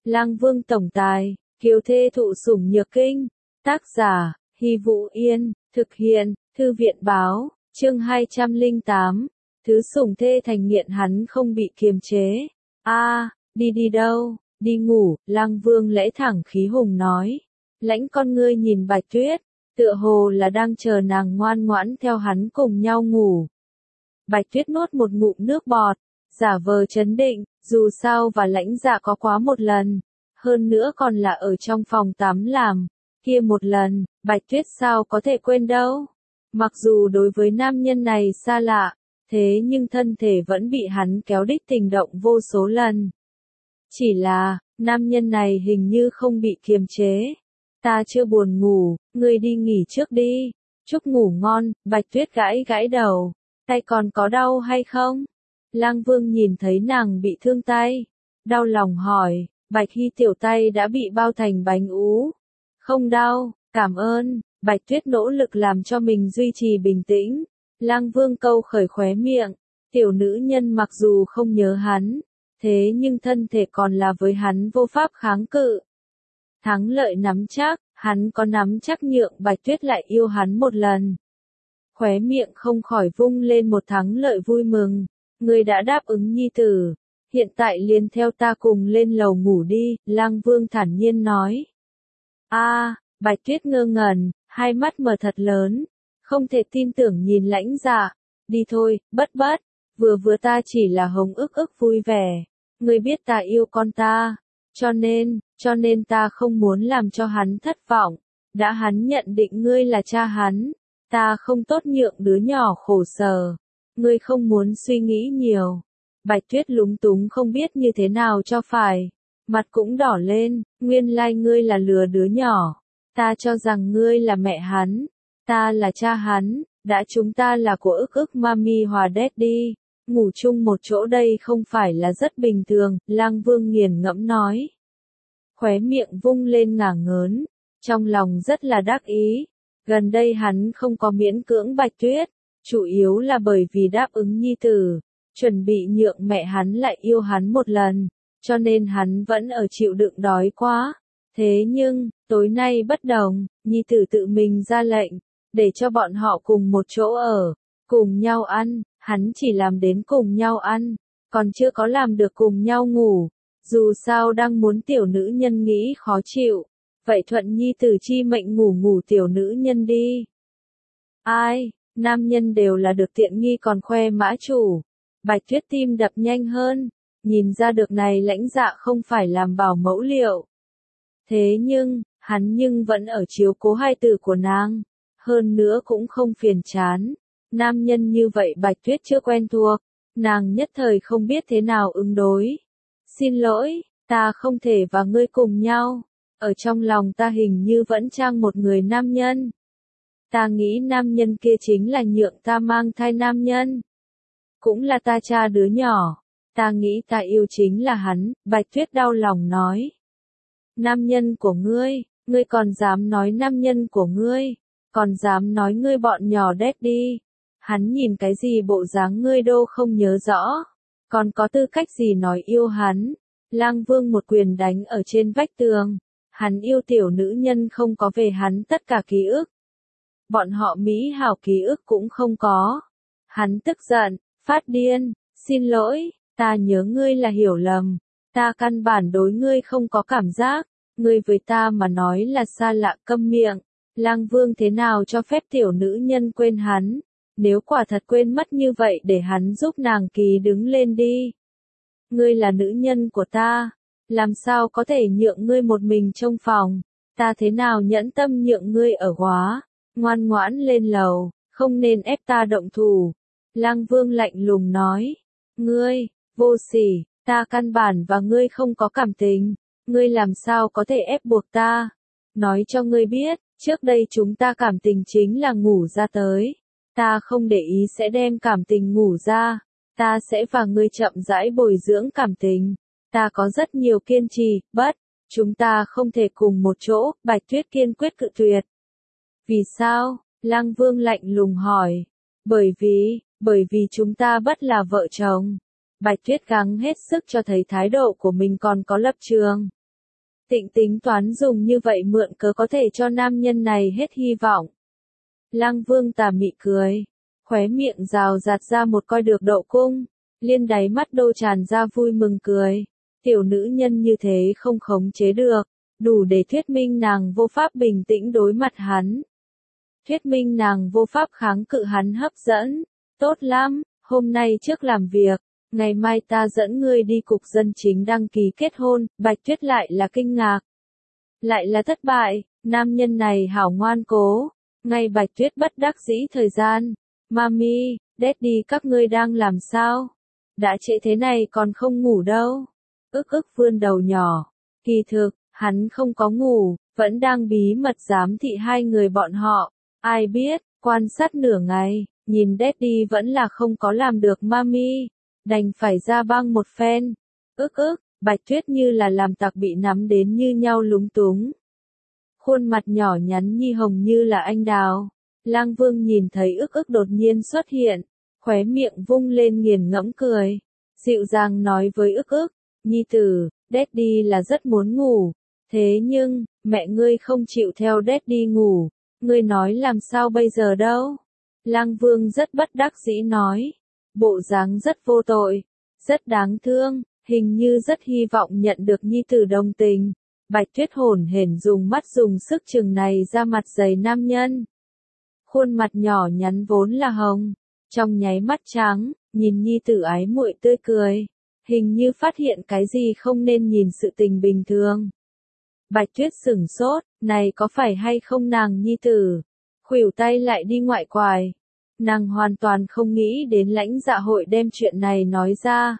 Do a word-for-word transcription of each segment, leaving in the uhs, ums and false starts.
Lang Vương tổng tài, kiều thê thụ sủng nhược kinh. Tác giả, Hy Vũ Yên, thực hiện, Thư viện báo, chương hai trăm lẻ tám. Thứ sủng thê thành nghiện hắn không bị kiềm chế. A, à, đi đi đâu, đi ngủ, Lang Vương lễ thẳng khí hùng nói. Lãnh con ngươi nhìn Bạch Tuyết, tựa hồ là đang chờ nàng ngoan ngoãn theo hắn cùng nhau ngủ. Bạch Tuyết nuốt một ngụm nước bọt, giả vờ trấn định, dù sao và Lãnh Dạ có quá một lần, hơn nữa còn là ở trong phòng tắm làm, kia một lần, Bạch Tuyết sao có thể quên đâu. Mặc dù đối với nam nhân này xa lạ, thế nhưng thân thể vẫn bị hắn kéo đích tình động vô số lần. Chỉ là, nam nhân này hình như không bị kiềm chế. Ta chưa buồn ngủ, ngươi đi nghỉ trước đi. Chúc ngủ ngon, Bạch Tuyết gãi gãi đầu. Tay còn có đau hay không? Lang Vương nhìn thấy nàng bị thương tay. Đau lòng hỏi, Bạch Hy tiểu tay đã bị bao thành bánh ú. Không đau, cảm ơn. Bạch Tuyết nỗ lực làm cho mình duy trì bình tĩnh. Lang Vương câu khởi khóe miệng. Tiểu nữ nhân mặc dù không nhớ hắn, thế nhưng thân thể còn là với hắn vô pháp kháng cự. Thắng lợi nắm chắc, hắn có nắm chắc nhượng Bạch Tuyết lại yêu hắn một lần. Khóe miệng không khỏi vung lên một thắng lợi vui mừng. Người đã đáp ứng nhi tử, hiện tại liền theo ta cùng lên lầu ngủ đi, Lang Vương thản nhiên nói. A, à, Bạch Tuyết ngơ ngẩn, hai mắt mở thật lớn, không thể tin tưởng nhìn Lãnh Dạ. Đi thôi, bất bất, vừa vừa ta chỉ là hống ức ức vui vẻ. Ngươi biết ta yêu con ta, cho nên, cho nên ta không muốn làm cho hắn thất vọng. Đã hắn nhận định ngươi là cha hắn, ta không tốt nhượng đứa nhỏ khổ sở. Ngươi không muốn suy nghĩ nhiều. Bạch Tuyết lúng túng không biết như thế nào cho phải. Mặt cũng đỏ lên, nguyên lai ngươi là lừa đứa nhỏ. Ta cho rằng ngươi là mẹ hắn, ta là cha hắn, đã chúng ta là của ức ức mami hòa daddy. Ngủ chung một chỗ đây không phải là rất bình thường, Lang Vương nghiền ngẫm nói. Khóe miệng vung lên ngả ngớn, trong lòng rất là đắc ý. Gần đây hắn không có miễn cưỡng Bạch Tuyết, chủ yếu là bởi vì đáp ứng nhi tử, chuẩn bị nhượng mẹ hắn lại yêu hắn một lần, cho nên hắn vẫn ở chịu đựng đói quá. Thế nhưng, tối nay bất đồng, nhi tử tự mình ra lệnh, để cho bọn họ cùng một chỗ ở, cùng nhau ăn, hắn chỉ làm đến cùng nhau ăn, còn chưa có làm được cùng nhau ngủ. Dù sao đang muốn tiểu nữ nhân nghĩ khó chịu, vậy thuận nhi tử chi mệnh ngủ ngủ tiểu nữ nhân đi. Ai, nam nhân đều là được tiện nghi còn khoe mã chủ. Bạch Tuyết tim đập nhanh hơn, nhìn ra được này Lãnh Dạ không phải làm bảo mẫu liệu. Thế nhưng, hắn nhưng vẫn ở chiếu cố hai tử của nàng, hơn nữa cũng không phiền chán. Nam nhân như vậy Bạch Tuyết chưa quen thuộc, nàng nhất thời không biết thế nào ứng đối. Xin lỗi, ta không thể và ngươi cùng nhau, ở trong lòng ta hình như vẫn trang một người nam nhân. Ta nghĩ nam nhân kia chính là nhượng ta mang thai nam nhân, cũng là ta cha đứa nhỏ, ta nghĩ ta yêu chính là hắn, Bạch Tuyết đau lòng nói. Nam nhân của ngươi, ngươi còn dám nói nam nhân của ngươi, còn dám nói ngươi bọn nhỏ đét đi. Hắn nhìn cái gì bộ dáng ngươi đô không nhớ rõ, còn có tư cách gì nói yêu hắn. Lang Vương một quyền đánh ở trên vách tường, hắn yêu tiểu nữ nhân không có về hắn tất cả ký ức. Bọn họ mỹ hảo ký ức cũng không có. Hắn tức giận, phát điên, xin lỗi, ta nhớ ngươi là hiểu lầm, ta căn bản đối ngươi không có cảm giác, ngươi với ta mà nói là xa lạ, câm miệng. Lang Vương thế nào cho phép tiểu nữ nhân quên hắn, nếu quả thật quên mất như vậy để hắn giúp nàng ký đứng lên đi. Ngươi là nữ nhân của ta, làm sao có thể nhượng ngươi một mình trong phòng, ta thế nào nhẫn tâm nhượng ngươi ở góa, ngoan ngoãn lên lầu, không nên ép ta động thủ. Lang Vương lạnh lùng nói, ngươi, vô sỉ, ta căn bản và ngươi không có cảm tình, ngươi làm sao có thể ép buộc ta. Nói cho ngươi biết, trước đây chúng ta cảm tình chính là ngủ ra tới, ta không để ý sẽ đem cảm tình ngủ ra, ta sẽ và ngươi chậm rãi bồi dưỡng cảm tình, ta có rất nhiều kiên trì, bất, chúng ta không thể cùng một chỗ, Bạch Tuyết kiên quyết cự tuyệt. Vì sao? Lang Vương lạnh lùng hỏi. Bởi vì, bởi vì chúng ta bất là vợ chồng. Bạch Tuyết gắng hết sức cho thấy thái độ của mình còn có lập trường. Tịnh tính toán dùng như vậy mượn cớ có thể cho nam nhân này hết hy vọng. Lăng Vương tà mị cười, khóe miệng rào rạt ra một coi được đậu cung, liên đáy mắt đô tràn ra vui mừng cười. Tiểu nữ nhân như thế không khống chế được, đủ để thuyết minh nàng vô pháp bình tĩnh đối mặt hắn. Thuyết minh nàng vô pháp kháng cự hắn hấp dẫn. Tốt lắm, hôm nay trước làm việc, ngày mai ta dẫn ngươi đi cục dân chính đăng ký kết hôn. Bạch Tuyết lại là kinh ngạc, lại là thất bại, nam nhân này hảo ngoan cố. Ngay Bạch Tuyết bất đắc dĩ thời gian. Mami, Daddy các ngươi đang làm sao? Đã trễ thế này còn không ngủ đâu. Ức ức vươn đầu nhỏ. Kỳ thực, hắn không có ngủ, vẫn đang bí mật giám thị hai người bọn họ. Ai biết, quan sát nửa ngày, nhìn Daddy vẫn là không có làm được Mami. Đành phải ra băng một phen. Ức ức, Bạch Tuyết như là làm tặc bị nắm đến như nhau lúng túng. Khuôn mặt nhỏ nhắn nhi hồng như là anh đào. Lang Vương nhìn thấy ức ức đột nhiên xuất hiện, khóe miệng vung lên nghiền ngẫm cười, dịu dàng nói với ức ức, nhi tử, Daddy là rất muốn ngủ, thế nhưng, mẹ ngươi không chịu theo Daddy ngủ, ngươi nói làm sao bây giờ đâu? Lang Vương rất bất đắc dĩ nói, bộ dáng rất vô tội, rất đáng thương, hình như rất hy vọng nhận được nhi tử đồng tình. Bạch Tuyết hổn hển dùng mắt dùng sức chừng này ra mặt dày nam nhân. Khuôn mặt nhỏ nhắn vốn là hồng, trong nháy mắt trắng, nhìn nhi tử ái muội tươi cười, hình như phát hiện cái gì không nên nhìn sự tình bình thường. Bạch Tuyết sửng sốt, này có phải hay không nàng nhi tử? Khuỷu tay lại đi ngoại quài. Nàng hoàn toàn không nghĩ đến lãnh dạ hội đem chuyện này nói ra.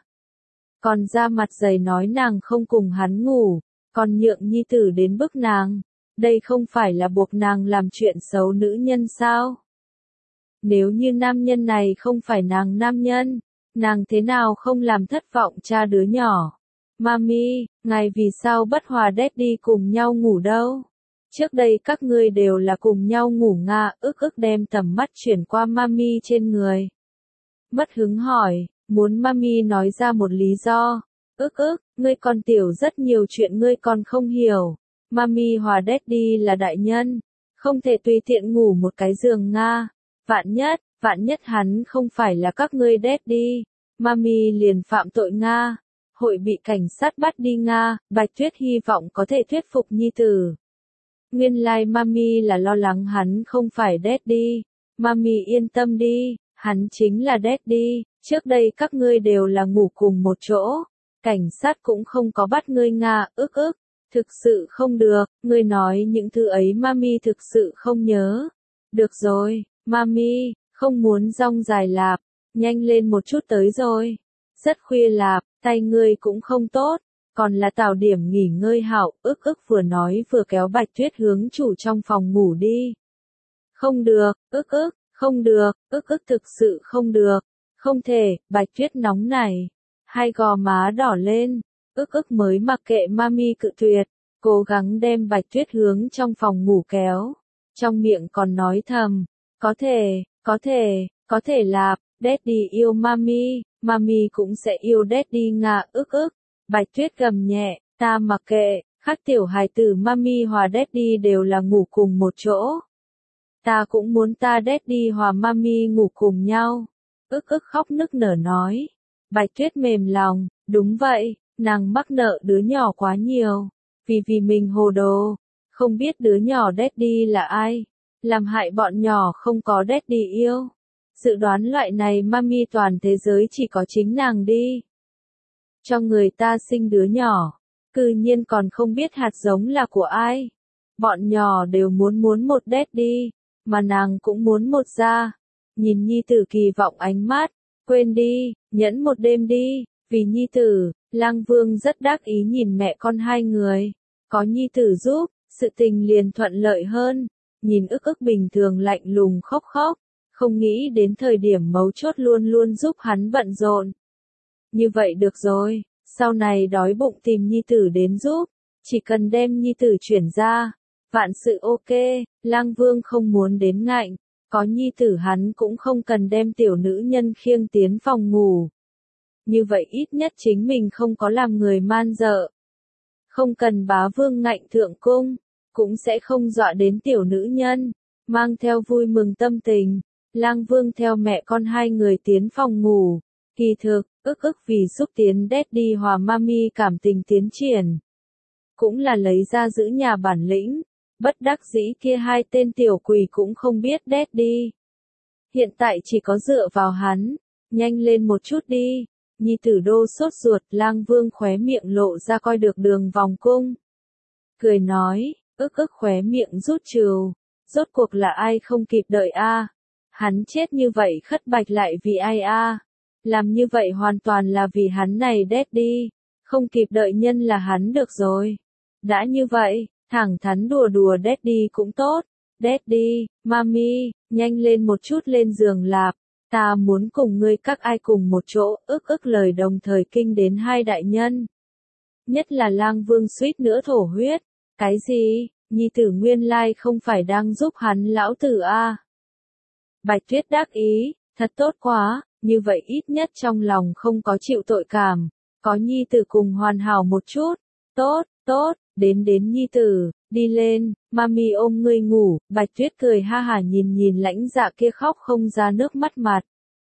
Còn ra mặt dày nói nàng không cùng hắn ngủ, còn nhượng nhi tử đến bức nàng. Đây không phải là buộc nàng làm chuyện xấu nữ nhân sao? Nếu như nam nhân này không phải nàng nam nhân, nàng thế nào không làm thất vọng cha đứa nhỏ? Mami, ngài vì sao bất hòa Daddy cùng nhau ngủ đâu? Trước đây các ngươi đều là cùng nhau ngủ nga. Ức ức đem tầm mắt chuyển qua Mami trên người. Mất hứng hỏi, muốn Mami nói ra một lý do. Ức ức, ngươi còn tiểu rất nhiều chuyện ngươi còn không hiểu. Mami hòa Daddy là đại nhân, không thể tùy tiện ngủ một cái giường nga. Vạn nhất, vạn nhất hắn không phải là các ngươi Daddy, Mami liền phạm tội nga, hội bị cảnh sát bắt đi nga. Bạch Tuyết hy vọng có thể thuyết phục nhi tử. Nguyên lai like Mami là lo lắng hắn không phải Daddy. Mami yên tâm đi, hắn chính là Daddy, trước đây các ngươi đều là ngủ cùng một chỗ, cảnh sát cũng không có bắt ngươi nga. Ức ức. Thực sự không được, ngươi nói những thứ ấy Mami thực sự không nhớ. Được rồi, Mami, không muốn rong dài lạp, nhanh lên một chút tới rồi. Rất khuya lạp, tay ngươi cũng không tốt, còn là tạo điểm nghỉ ngơi hảo. Ức ức vừa nói vừa kéo Bạch Tuyết hướng chủ trong phòng ngủ đi. Không được, ức ức, không được, ức ức thực sự không được, không thể. Bạch Tuyết nóng này, hai gò má đỏ lên. Ức ức mới mặc kệ Mami cự tuyệt, cố gắng đem Bạch Tuyết hướng trong phòng ngủ kéo. Trong miệng còn nói thầm, có thể, có thể, có thể lạp, Daddy yêu Mami, Mami cũng sẽ yêu Daddy nga. Ức ức. Bạch Tuyết gầm nhẹ, ta mặc kệ, khác tiểu hài tử Mami hòa Daddy đều là ngủ cùng một chỗ. Ta cũng muốn ta Daddy hòa Mami ngủ cùng nhau. Ức ức khóc nức nở nói. Bạch Tuyết mềm lòng, đúng vậy. Nàng mắc nợ đứa nhỏ quá nhiều, vì vì mình hồ đồ, không biết đứa nhỏ Daddy là ai, làm hại bọn nhỏ không có Daddy yêu. Dự đoán loại này Mami toàn thế giới chỉ có chính nàng đi. Cho người ta sinh đứa nhỏ, cư nhiên còn không biết hạt giống là của ai. Bọn nhỏ đều muốn muốn một Daddy, mà nàng cũng muốn một ra. Nhìn nhi tử kỳ vọng ánh mắt, quên đi, nhẫn một đêm đi, vì nhi tử. Lang Vương rất đắc ý nhìn mẹ con hai người, có nhi tử giúp, sự tình liền thuận lợi hơn. Nhìn ức ức bình thường lạnh lùng khóc khóc, không nghĩ đến thời điểm mấu chốt luôn luôn giúp hắn bận rộn. Như vậy được rồi, sau này đói bụng tìm nhi tử đến giúp, chỉ cần đem nhi tử chuyển ra, vạn sự ok. Lang Vương không muốn đến ngạnh, có nhi tử hắn cũng không cần đem tiểu nữ nhân khiêng tiến phòng ngủ. Như vậy ít nhất chính mình không có làm người man dợ. Không cần bá vương ngạnh thượng cung, cũng sẽ không dọa đến tiểu nữ nhân. Mang theo vui mừng tâm tình, Lang Vương theo mẹ con hai người tiến phòng ngủ. Kỳ thực, ức ức vì giúp tiến Daddy hòa Mami cảm tình tiến triển. Cũng là lấy ra giữ nhà bản lĩnh, bất đắc dĩ kia hai tên tiểu quỷ cũng không biết Daddy. Hiện tại chỉ có dựa vào hắn, nhanh lên một chút đi. Nhi tử đô sốt ruột, Lang Vương khóe miệng lộ ra coi được đường vòng cung. Cười nói, ức ức khóe miệng rút trừ, rốt cuộc là ai không kịp đợi a? Hắn chết như vậy khất bạch lại vì ai a? Làm như vậy hoàn toàn là vì hắn này Daddy, không kịp đợi nhân là hắn được rồi. Đã như vậy, thẳng thắn đùa đùa Daddy cũng tốt. Daddy, Mami, nhanh lên một chút lên giường lạp. Ta muốn cùng ngươi các ai cùng một chỗ, ức ức lời đồng thời kinh đến hai đại nhân. Nhất là Lang Vương suýt nữa thổ huyết. Cái gì, nhi tử nguyên lai không phải đang giúp hắn lão tử a? Bạch Tuyết đắc ý, thật tốt quá, như vậy ít nhất trong lòng không có chịu tội cảm, có nhi tử cùng hoàn hảo một chút. Tốt, tốt, đến đến nhi tử, đi lên, Mami ôm ngươi ngủ. Bạch Tuyết cười ha hả nhìn nhìn lãnh dạ kia khóc không ra nước mắt mặt.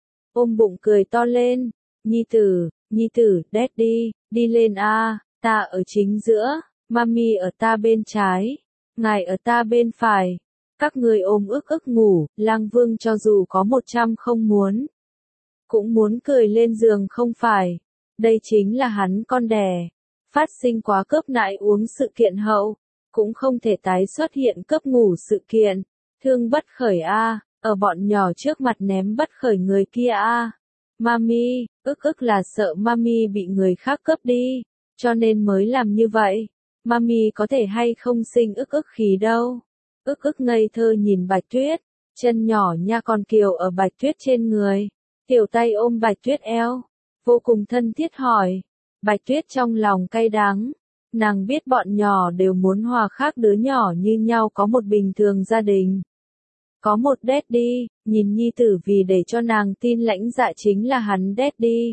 Ôm bụng cười to lên, nhi tử, nhi tử, Daddy, đi lên a, ta ở chính giữa, Mami ở ta bên trái, ngài ở ta bên phải. Các người ôm ức ức ngủ, Lang Vương cho dù có một trăm không muốn, cũng muốn cười lên giường không phải. Đây chính là hắn con đẻ. Phát sinh quá cướp nại uống sự kiện hậu, cũng không thể tái xuất hiện cướp ngủ sự kiện. Thương bất khởi a, ở bọn nhỏ trước mặt ném bất khởi người kia a. Mami, ức ức là sợ Mami bị người khác cướp đi, cho nên mới làm như vậy. Mami có thể hay không sinh ức ức khí đâu. Ức ức ngây thơ nhìn Bạch Tuyết, chân nhỏ nha còn kiều ở Bạch Tuyết trên người, tiểu tay ôm Bạch Tuyết eo, vô cùng thân thiết hỏi. Bạch Tuyết trong lòng cay đắng, nàng biết bọn nhỏ đều muốn hòa khác đứa nhỏ như nhau có một bình thường gia đình. Có một Daddy, nhìn nhi tử vì để cho nàng tin lãnh dạ chính là hắn Daddy.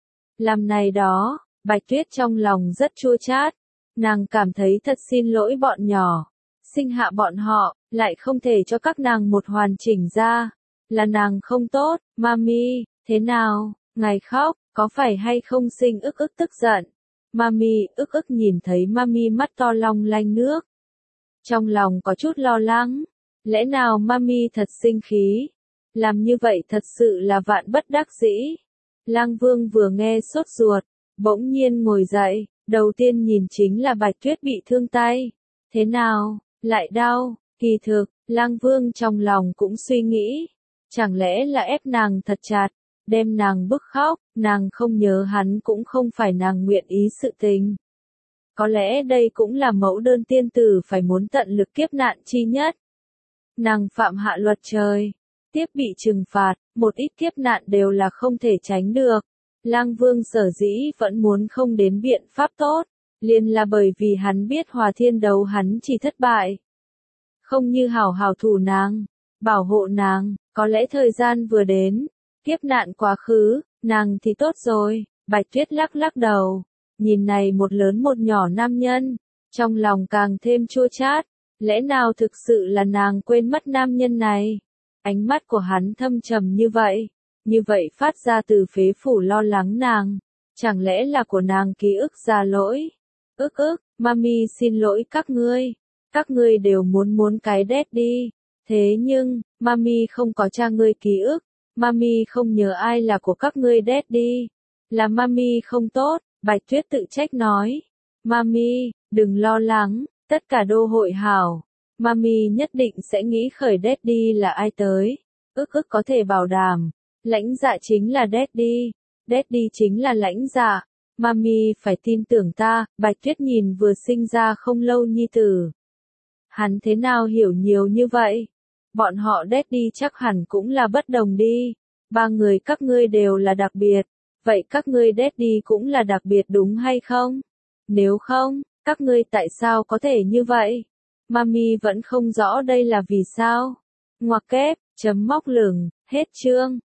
Làm này đó, Bạch Tuyết trong lòng rất chua chát, nàng cảm thấy thật xin lỗi bọn nhỏ. Sinh hạ bọn họ, lại không thể cho các nàng một hoàn chỉnh ra. Là nàng không tốt, Mami, thế nào, ngài khóc, có phải hay không sinh ức ức tức giận. Mami, ức ức nhìn thấy Mami mắt to long lanh nước. Trong lòng có chút lo lắng, lẽ nào Mami thật sinh khí. Làm như vậy thật sự là vạn bất đắc dĩ. Lang Vương vừa nghe sốt ruột, bỗng nhiên ngồi dậy, đầu tiên nhìn chính là Bạch Tuyết bị thương tay. Thế nào? Lại đau, kỳ thực, Lang Vương trong lòng cũng suy nghĩ, chẳng lẽ là ép nàng thật chặt, đem nàng bức khóc, nàng không nhớ hắn cũng không phải nàng nguyện ý sự tình. Có lẽ đây cũng là mẫu đơn tiên tử phải muốn tận lực kiếp nạn chi nhất. Nàng phạm hạ luật trời, tiếp bị trừng phạt, một ít kiếp nạn đều là không thể tránh được. Lang Vương sở dĩ vẫn muốn không đến biện pháp tốt. Liền là bởi vì hắn biết hòa thiên đấu hắn chỉ thất bại. Không như hảo hảo thủ nàng, bảo hộ nàng, có lẽ thời gian vừa đến, kiếp nạn quá khứ, nàng thì tốt rồi. Bạch Tuyết lắc lắc đầu, nhìn này một lớn một nhỏ nam nhân, trong lòng càng thêm chua chát, lẽ nào thực sự là nàng quên mất nam nhân này. Ánh mắt của hắn thâm trầm như vậy, như vậy phát ra từ phế phủ lo lắng nàng, chẳng lẽ là của nàng ký ức ra lỗi. Ức ức, Mami xin lỗi các ngươi, các ngươi đều muốn muốn cái Daddy, thế nhưng, Mami không có cha ngươi ký ức, Mami không nhớ ai là của các ngươi Daddy, là Mami không tốt. Bạch Tuyết tự trách nói. Mami, đừng lo lắng, tất cả đô hội hảo, Mami nhất định sẽ nghĩ khởi Daddy là ai tới. Ức ức có thể bảo đảm, lãnh dạ chính là Daddy, Daddy chính là lãnh dạ. Mami phải tin tưởng ta. Bạch Tuyết nhìn vừa sinh ra không lâu nhi tử. Hắn thế nào hiểu nhiều như vậy? Bọn họ Daddy chắc hẳn cũng là bất đồng đi. Ba người các ngươi đều là đặc biệt. Vậy các ngươi Daddy cũng là đặc biệt đúng hay không? Nếu không, các ngươi tại sao có thể như vậy? Mami vẫn không rõ đây là vì sao. Ngoặc kép, chấm móc lửng, hết chương.